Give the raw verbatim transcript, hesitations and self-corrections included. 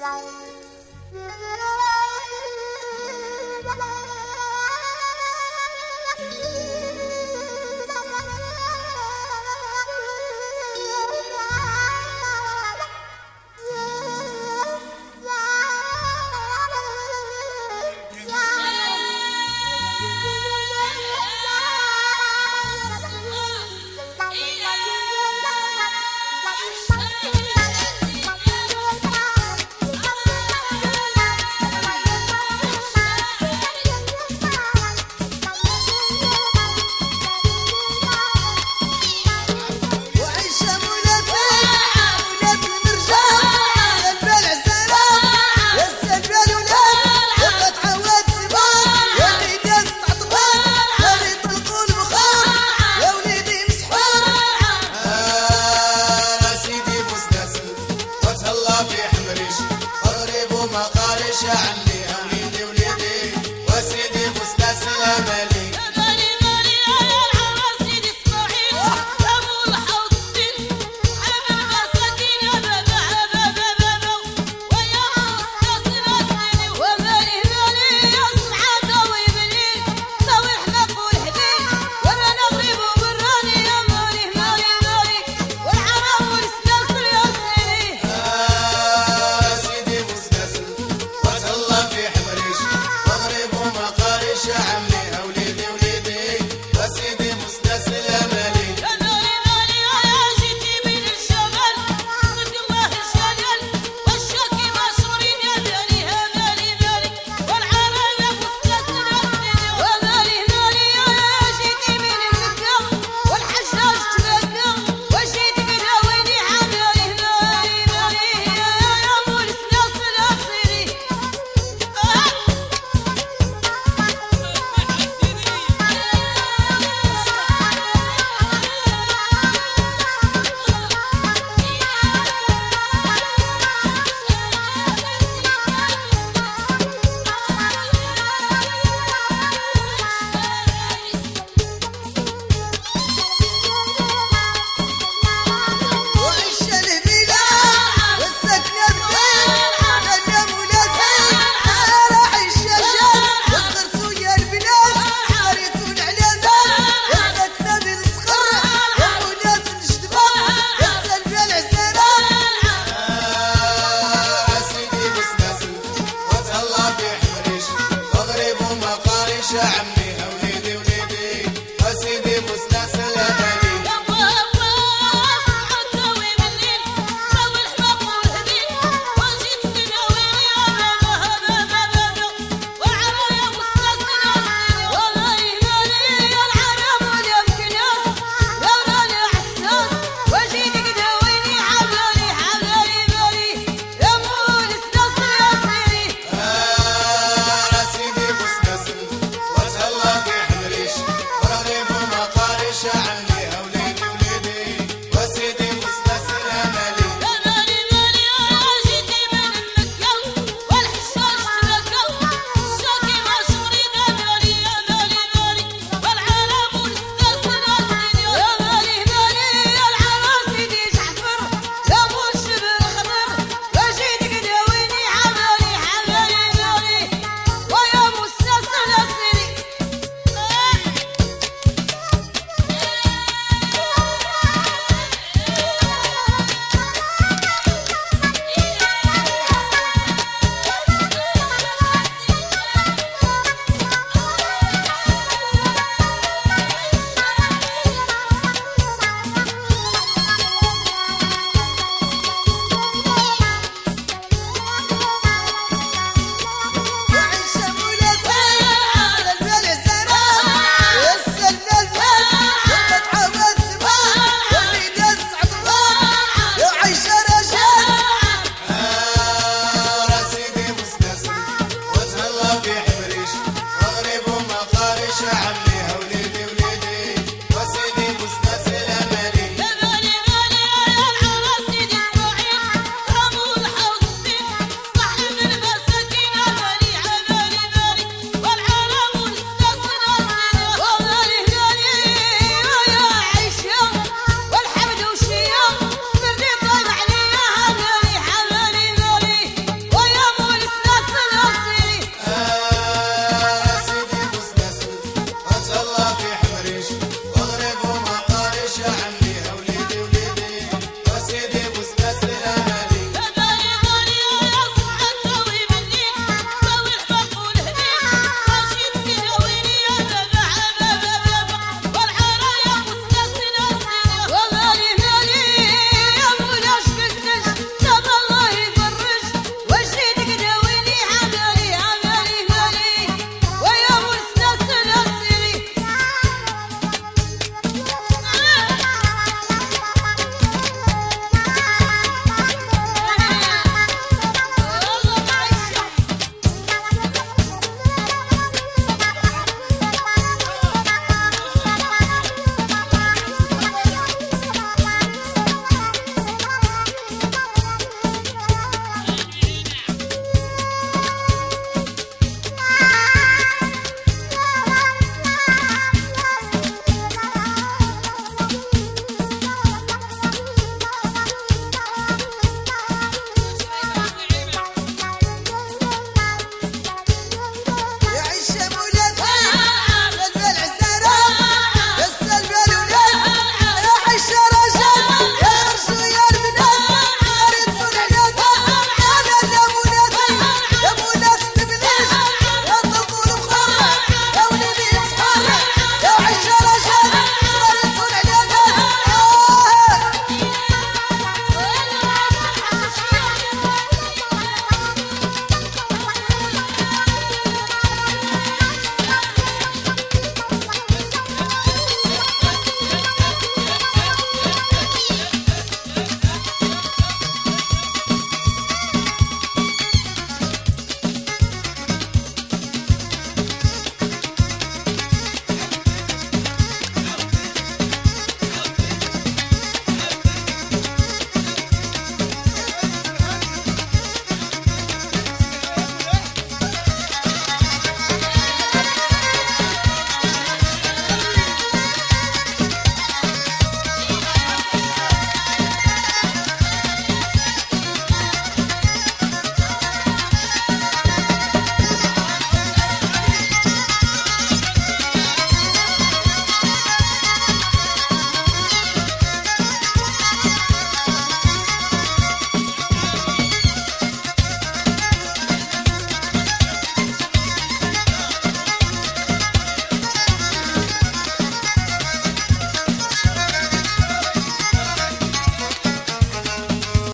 عني يا وليدي وليدي وسيدي مستسلم مالي مالي مالي يا العمر سيدي اسماعيل يا ابو الحوضين حبيب المساكين يا بابا بابا بابا ويا مستسلم سيدي ومالي مالي يا سعاده وابني سوي الحماق والحبيب وانا نغرب وبراني يا مالي مالي مالي والعرب والسلاسل يا سيدي آه سيدي مستسلم وتهلا في حمريش مغرب ومقارش يا عمي يا وليدي وليدي وسيدي مستسلم مالي يا مالي مالي يا جيتي من الشمال صدق الله الجلال والشاكي مشهورين يا داري يا مالي مالي والعرب يا مستسلم يا سيدي ومالي مالي يا جيتي من مكة والحجاج تبكى وجيت قداويني عمالي مالي مالي يا ابو السلاسل يا سيدي وعيش البلاد والسكنة بلاد دنيا مولاتي راح الشاشات وصغرت ويا البلاد قريتون على ناس السكنة بالصخر يا مولات الجدبان يا سلبي العسيران آه سيدي مستسلم وتهلا في حمريش مغرب ومقارش يا عمي